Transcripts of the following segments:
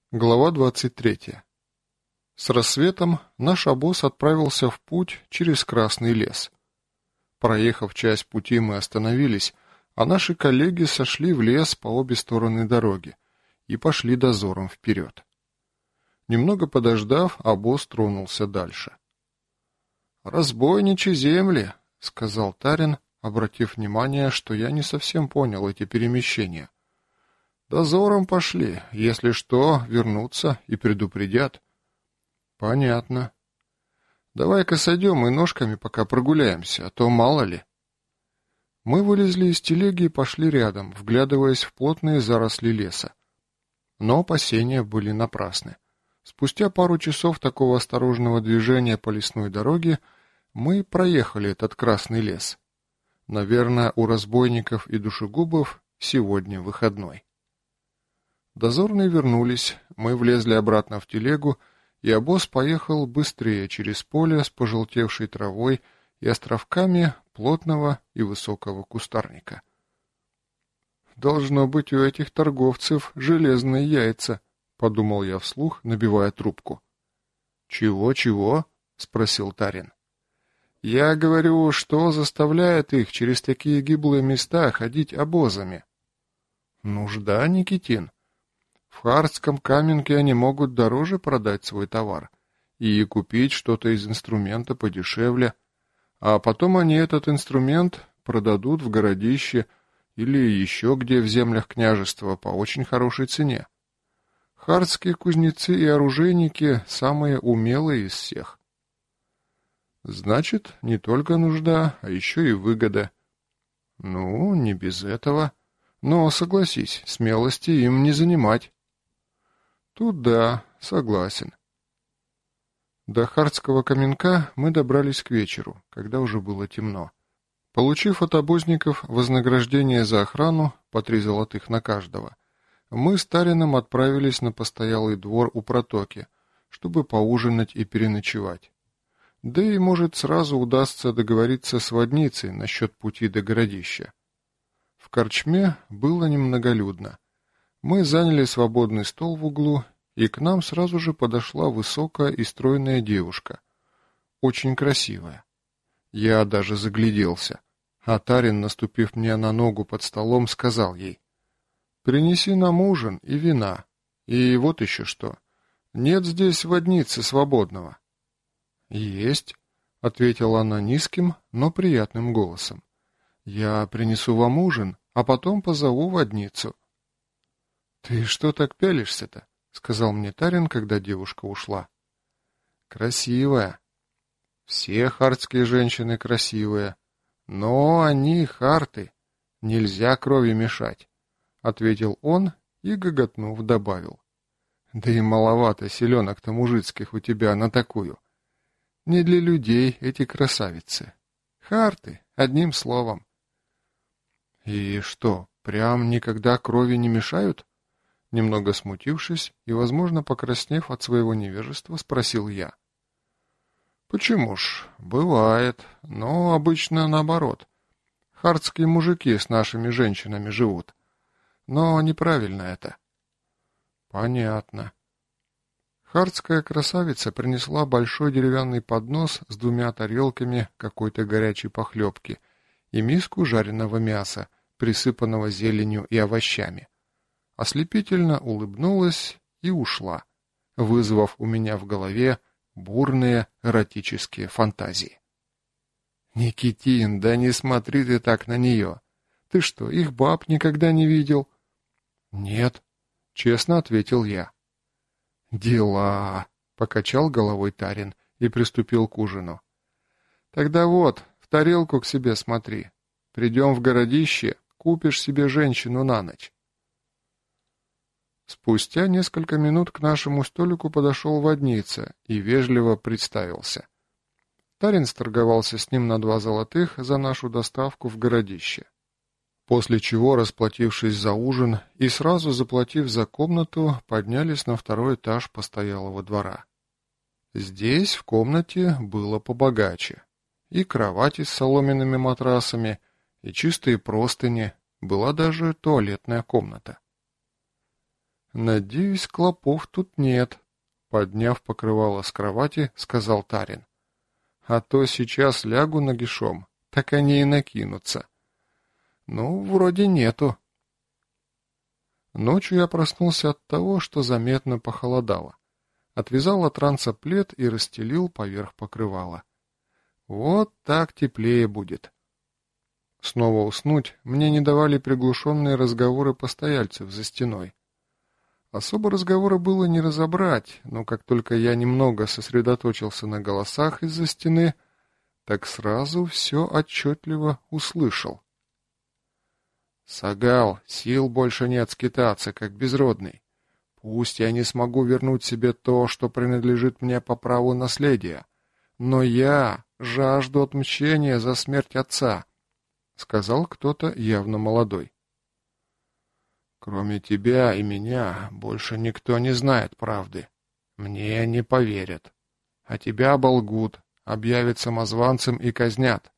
Глава 23. С рассветом наш обоз отправился в путь через Красный лес. Проехав часть пути, мы остановились, а наши коллеги сошли в лес по обе стороны дороги и пошли дозором вперед. Немного подождав, обоз тронулся дальше. «Разбойничьи земли», — сказал Тарин, обратив внимание, что я не совсем понял эти перемещения. «Дозором пошли. Если что, вернутся и предупредят». «Понятно. Давай-ка сойдем и ножками пока прогуляемся, а то мало ли». Мы вылезли из телеги и пошли рядом, вглядываясь в плотные заросли леса. Но опасения были напрасны. Спустя пару часов такого осторожного движения по лесной дороге мы проехали этот Красный лес. Наверное, у разбойников и душегубов сегодня выходной. Дозорные вернулись, мы влезли обратно в телегу, и обоз поехал быстрее через поле с пожелтевшей травой и островками плотного и высокого кустарника. «Должно быть у этих торговцев железные яйца», — подумал я вслух, набивая трубку. «Чего?» — спросил Тарин. «Я говорю, что заставляет их через такие гиблые места ходить обозами?» «Нужда, Никитин. В Хардском Каменке они могут дороже продать свой товар и купить что-то из инструмента подешевле, а потом они этот инструмент продадут в городище или еще где в землях княжества по очень хорошей цене. Хардские кузнецы и оружейники самые умелые из всех. Значит, не только нужда, а еще и выгода. Ну, не без этого. Но, согласись, смелости им не занимать. Тут да, согласен. До Хардского Каменка мы добрались к вечеру, когда уже было темно. Получив от обозников вознаграждение за охрану, по 3 золотых на каждого, мы с Тарином отправились на постоялый двор у протоки, чтобы поужинать и переночевать. Да и, может, сразу удастся договориться с водницей насчет пути до городища. В корчме было немноголюдно. Мы заняли свободный стол в углу, и к нам сразу же подошла высокая и стройная девушка. Очень красивая. Я даже загляделся, а Тарин, наступив мне на ногу под столом, сказал ей: «Принеси нам ужин и вина. И вот еще что. Нет здесь водницы свободного». «Есть», — ответила она низким, но приятным голосом. «Я принесу вам ужин, а потом позову водницу». «Ты что так пялишься-то?» — сказал мне Тарин, когда девушка ушла. «Красивая. Все хардские женщины красивые. Но они харты. Нельзя крови мешать», — ответил он и, гоготнув, добавил. «Да и маловато селенок-то мужицких у тебя на такую. Не для людей эти красавицы. Харты, одним словом». «И что, прям никогда крови не мешают?» Немного смутившись и, возможно, покраснев от своего невежества, спросил я. «Почему ж? Бывает, но обычно наоборот. Хардские мужики с нашими женщинами живут. Но неправильно это». «Понятно». Хардская красавица принесла большой деревянный поднос с 2 тарелками какой-то горячей похлебки и миску жареного мяса, присыпанного зеленью и овощами. Ослепительно улыбнулась и ушла, вызвав у меня в голове бурные эротические фантазии. «Никитин, да не смотри ты так на нее. Ты что, их баб никогда не видел?» «Нет», — честно ответил я. «Дела», — покачал головой Тарин и приступил к ужину. «Тогда вот, в тарелку к себе смотри. Придем в городище, купишь себе женщину на ночь». Спустя несколько минут к нашему столику подошел водница и вежливо представился. Тарин сторговался с ним на 2 золотых за нашу доставку в городище. После чего, расплатившись за ужин и сразу заплатив за комнату, поднялись на 2-й этаж постоялого двора. Здесь в комнате было побогаче. И кровати с соломенными матрасами, и чистые простыни, была даже туалетная комната. «Надеюсь, клопов тут нет», — подняв покрывало с кровати, сказал Тарин. «А то сейчас лягу нагишом, так они и накинутся». «Ну, вроде нету». Ночью я проснулся от того, что заметно похолодало. Отвязал от ранца плед и расстелил поверх покрывала. Вот так теплее будет. Снова уснуть мне не давали приглушенные разговоры постояльцев за стеной. Особо разговора было не разобрать, но как только я немного сосредоточился на голосах из-за стены, так сразу все отчетливо услышал. «Сагал, сил больше нет скитаться, как безродный. Пусть я не смогу вернуть себе то, что принадлежит мне по праву наследия, но я жажду отмщения за смерть отца», — сказал кто-то явно молодой. «Кроме тебя и меня больше никто не знает правды. Мне не поверят. А тебя оболгут, объявят самозванцем и казнят».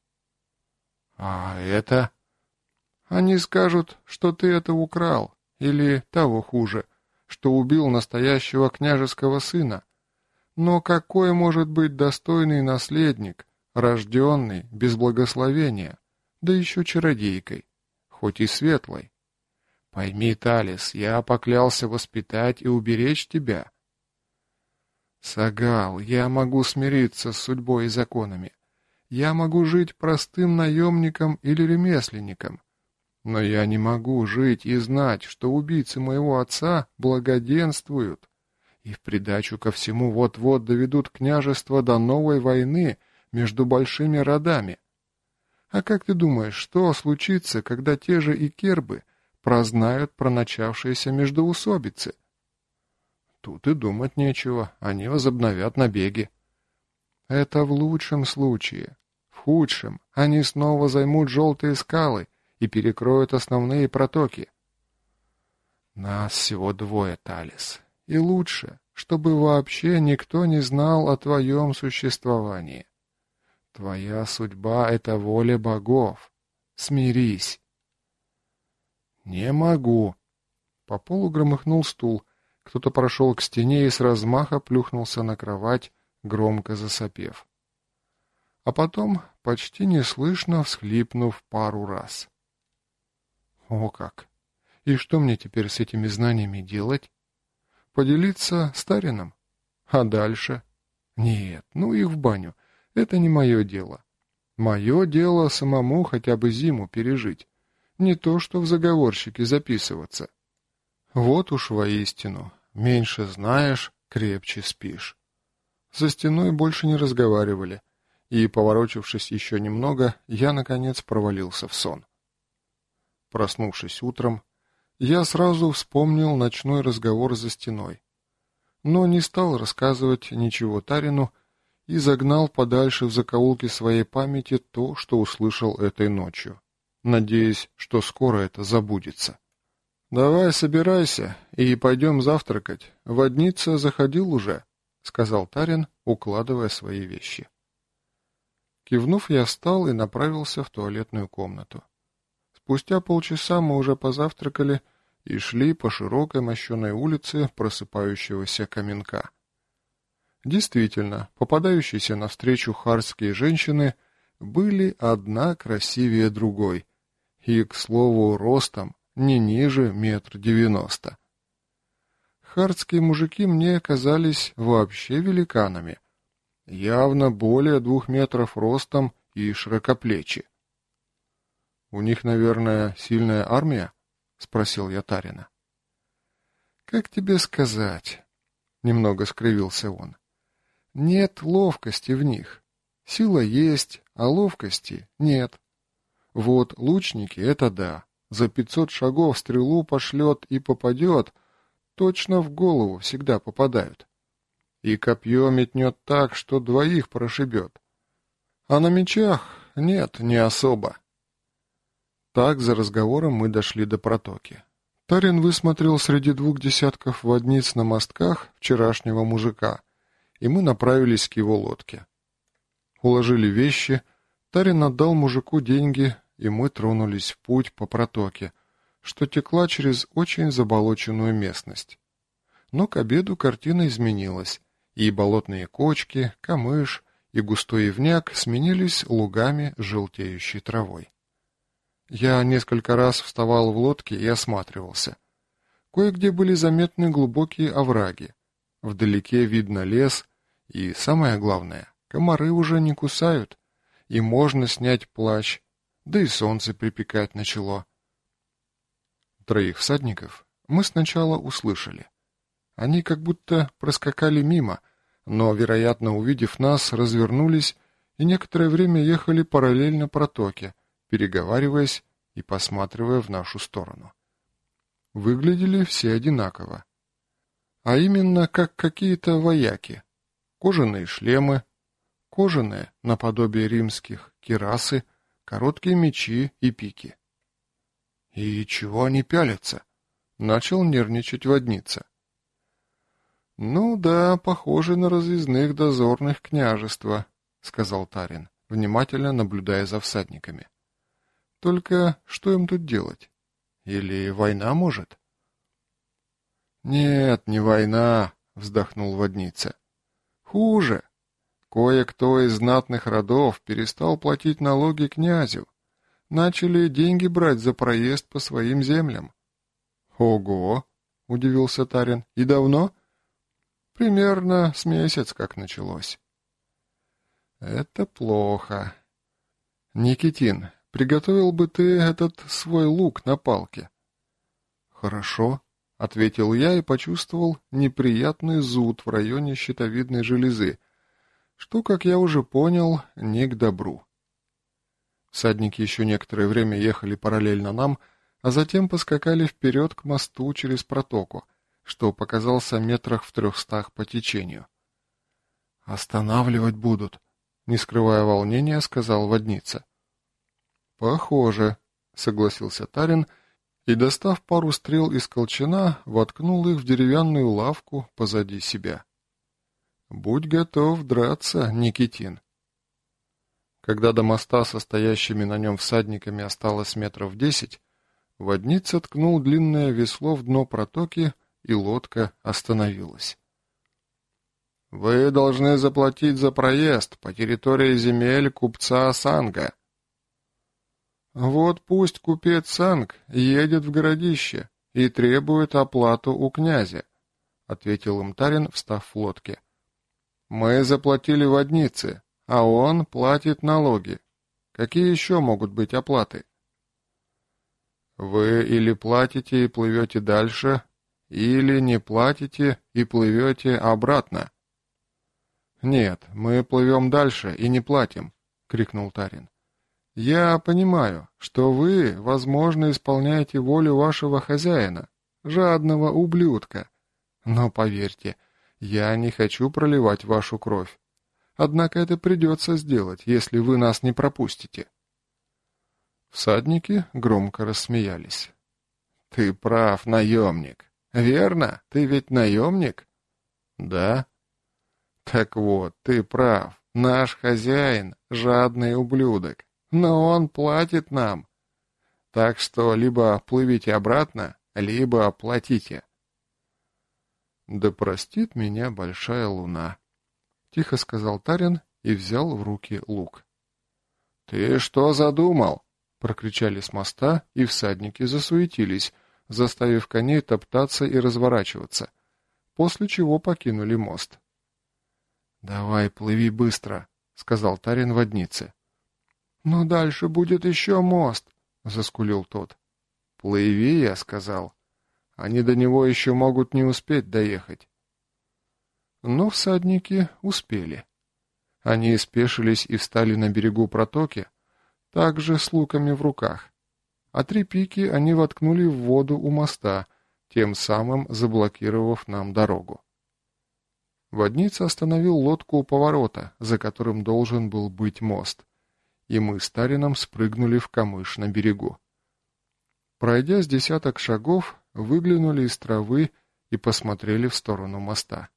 «А это...» «Они скажут, что ты это украл, или, того хуже, что убил настоящего княжеского сына. Но какой может быть достойный наследник, рожденный без благословения, да еще чародейкой, хоть и светлой? Пойми, Талис, я поклялся воспитать и уберечь тебя». «Сагал, я могу смириться с судьбой и законами. Я могу жить простым наемником или ремесленником. Но я не могу жить и знать, что убийцы моего отца благоденствуют, и в придачу ко всему вот-вот доведут княжество до новой войны между большими родами. А как ты думаешь, что случится, когда те же икербы прознают про начавшиеся междоусобицы?» «Тут и думать нечего, они возобновят набеги». «Это в лучшем случае. В худшем они снова займут желтые скалы и перекроют основные протоки». «Нас всего двое, Талис, и лучше, чтобы вообще никто не знал о твоем существовании. Твоя судьба — это воля богов. Смирись». «Не могу». По полу громыхнул стул, кто-то прошел к стене и с размаха плюхнулся на кровать, громко засопев. А потом, почти неслышно всхлипнув пару раз. «О как! И что мне теперь с этими знаниями делать? Поделиться с Тарином? А дальше? Нет, ну их в баню. Это не мое дело. Мое дело самому хотя бы зиму пережить. Не то, что в заговорщики записываться. Вот уж воистину, меньше знаешь, крепче спишь». За стеной больше не разговаривали, и, поворочившись еще немного, я, наконец, провалился в сон. Проснувшись утром, я сразу вспомнил ночной разговор за стеной, но не стал рассказывать ничего Тарину и загнал подальше в закоулки своей памяти то, что услышал этой ночью, надеясь, что скоро это забудется. «Давай собирайся и пойдем завтракать. Водница заходил уже», — сказал Тарин, укладывая свои вещи. Кивнув, я встал и направился в туалетную комнату. Спустя полчаса мы уже позавтракали и шли по широкой мощеной улице просыпающегося Каменка. Действительно, попадающиеся навстречу харские женщины были одна красивее другой, и, к слову, ростом не ниже 1,90 м. Хардские мужики мне казались вообще великанами, явно более 2 метров ростом и широкоплечи. «У них, наверное, сильная армия?» — спросил я Тарина. «Как тебе сказать?» — немного скривился он. «Нет ловкости в них. Сила есть, а ловкости нет. Вот лучники — это да. За 500 шагов стрелу пошлет и попадет, точно в голову всегда попадают. И копье метнет так, что 2 прошибет. А на мечах нет, не особо». Так, за разговором мы дошли до протоки. Тарин высмотрел среди 2 десятков водниц на мостках вчерашнего мужика, и мы направились к его лодке. Уложили вещи, Тарин отдал мужику деньги, и мы тронулись в путь по протоке, что текла через очень заболоченную местность. Но к обеду картина изменилась, и болотные кочки, камыш и густой ивняк сменились лугами с желтеющей травой. Я несколько раз вставал в лодке и осматривался. Кое-где были заметны глубокие овраги. Вдалеке видно лес, и, самое главное, комары уже не кусают, и можно снять плащ, да и солнце припекать начало. Троих всадников мы сначала услышали. Они как будто проскакали мимо, но, вероятно, увидев нас, развернулись и некоторое время ехали параллельно протоке, переговариваясь и посматривая в нашу сторону. Выглядели все одинаково. А именно, как какие-то вояки. Кожаные шлемы, кожаные, наподобие римских, кирасы, короткие мечи и пики. «И чего они пялятся?» — начал нервничать водница. «Ну да, похоже на разъездных дозорных княжества», — сказал Тарин, внимательно наблюдая за всадниками. «Только что им тут делать? Или война, может?» «Нет, не война», — вздохнул водница. «Хуже. Кое-кто из знатных родов перестал платить налоги князю. Начали деньги брать за проезд по своим землям». «Ого!» — удивился Тарин. «И давно?» «Примерно с месяц, как началось». «Это плохо. Никитин, приготовил бы ты этот свой лук на палке». «Хорошо», — ответил я и почувствовал неприятный зуд в районе щитовидной железы, что, как я уже понял, не к добру. Всадники еще некоторое время ехали параллельно нам, а затем поскакали вперед к мосту через протоку, что показался метрах в 300 по течению. «Останавливать будут», — не скрывая волнения, сказал водница. «Похоже», — согласился Тарин, и, достав пару стрел из колчана, воткнул их в деревянную лавку позади себя. «Будь готов драться, Никитин». Когда до моста со стоящими на нем всадниками осталось метров 10, водница ткнул длинное весло в дно протоки, и лодка остановилась. «Вы должны заплатить за проезд по территории земель купца Санга». «Вот пусть купец Санг едет в городище и требует оплату у князя», — ответил им Тарин, встав в лодке. «Мы заплатили воднице, а он платит налоги. Какие еще могут быть оплаты?» «Вы или платите и плывете дальше, или не платите и плывете обратно». «Нет, мы плывем дальше и не платим», — крикнул Тарин. «Я понимаю, что вы, возможно, исполняете волю вашего хозяина, жадного ублюдка. Но поверьте, я не хочу проливать вашу кровь. Однако это придется сделать, если вы нас не пропустите». Всадники громко рассмеялись. «Ты прав, наемник. Верно? Ты ведь наемник?» «Да». «Так вот, ты прав. Наш хозяин — жадный ублюдок. Но он платит нам. Так что либо плывите обратно, либо платите». «Да простит меня большая луна», — тихо сказал Тарин и взял в руки лук. «Ты что задумал?» — прокричали с моста, и всадники засуетились, заставив коней топтаться и разворачиваться, после чего покинули мост. «Давай, плыви быстро», — сказал Тарин воднице. «Но дальше будет еще мост», — заскулил тот. «Плыви», — я сказал. «Они до него еще могут не успеть доехать». Но всадники успели. Они спешились и встали на берегу протоки, также с луками в руках, а 3 пики они воткнули в воду у моста, тем самым заблокировав нам дорогу. Водница остановил лодку у поворота, за которым должен был быть мост, и мы с Тарином спрыгнули в камыш на берегу. Пройдя с 10 шагов, выглянули из травы и посмотрели в сторону моста.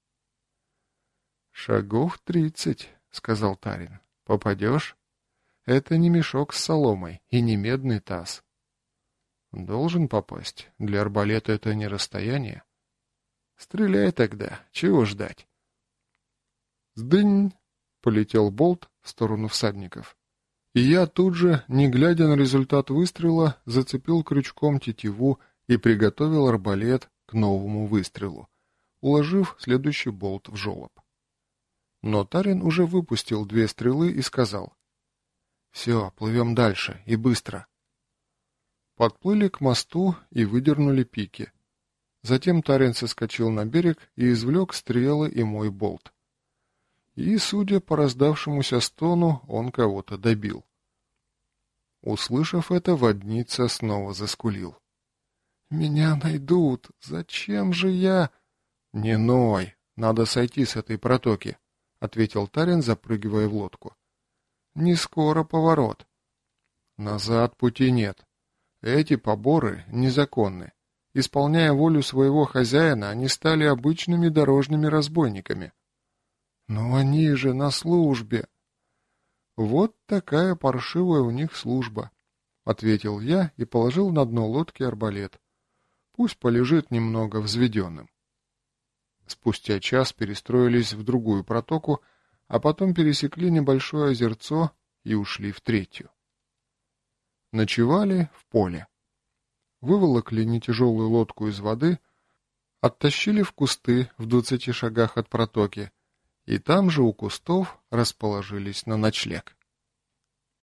«Шагов 30», — сказал Тарин. «Попадешь? Это не мешок с соломой и не медный таз». «Должен попасть. Для арбалета это не расстояние». Стреляй тогда, чего ждать? Сдынь! Полетел болт в сторону всадников. И я тут же, не глядя на результат выстрела, зацепил крючком тетиву и приготовил арбалет к новому выстрелу, уложив следующий болт в жолоб. Но Тарин уже выпустил 2 стрелы и сказал: «Все, плывем дальше, и быстро». Подплыли к мосту и выдернули пики. Затем Тарин соскочил на берег и извлек стрелы и мой болт. И, судя по раздавшемуся стону, он кого-то добил. Услышав это, водница снова заскулил. «Меня найдут! Зачем же я...» «Не ной! Надо сойти с этой протоки», — ответил Тарин, запрыгивая в лодку. «Не скоро поворот. Назад пути нет. Эти поборы незаконны. Исполняя волю своего хозяина, они стали обычными дорожными разбойниками». «Но они же на службе!» «Вот такая паршивая у них служба», — ответил я и положил на дно лодки арбалет. «Пусть полежит немного взведенным». Спустя час перестроились в другую протоку, а потом пересекли небольшое озерцо и ушли в третью. Ночевали в поле. Выволокли нетяжелую лодку из воды, оттащили в кусты в 20 шагах от протоки, и там же у кустов расположились на ночлег.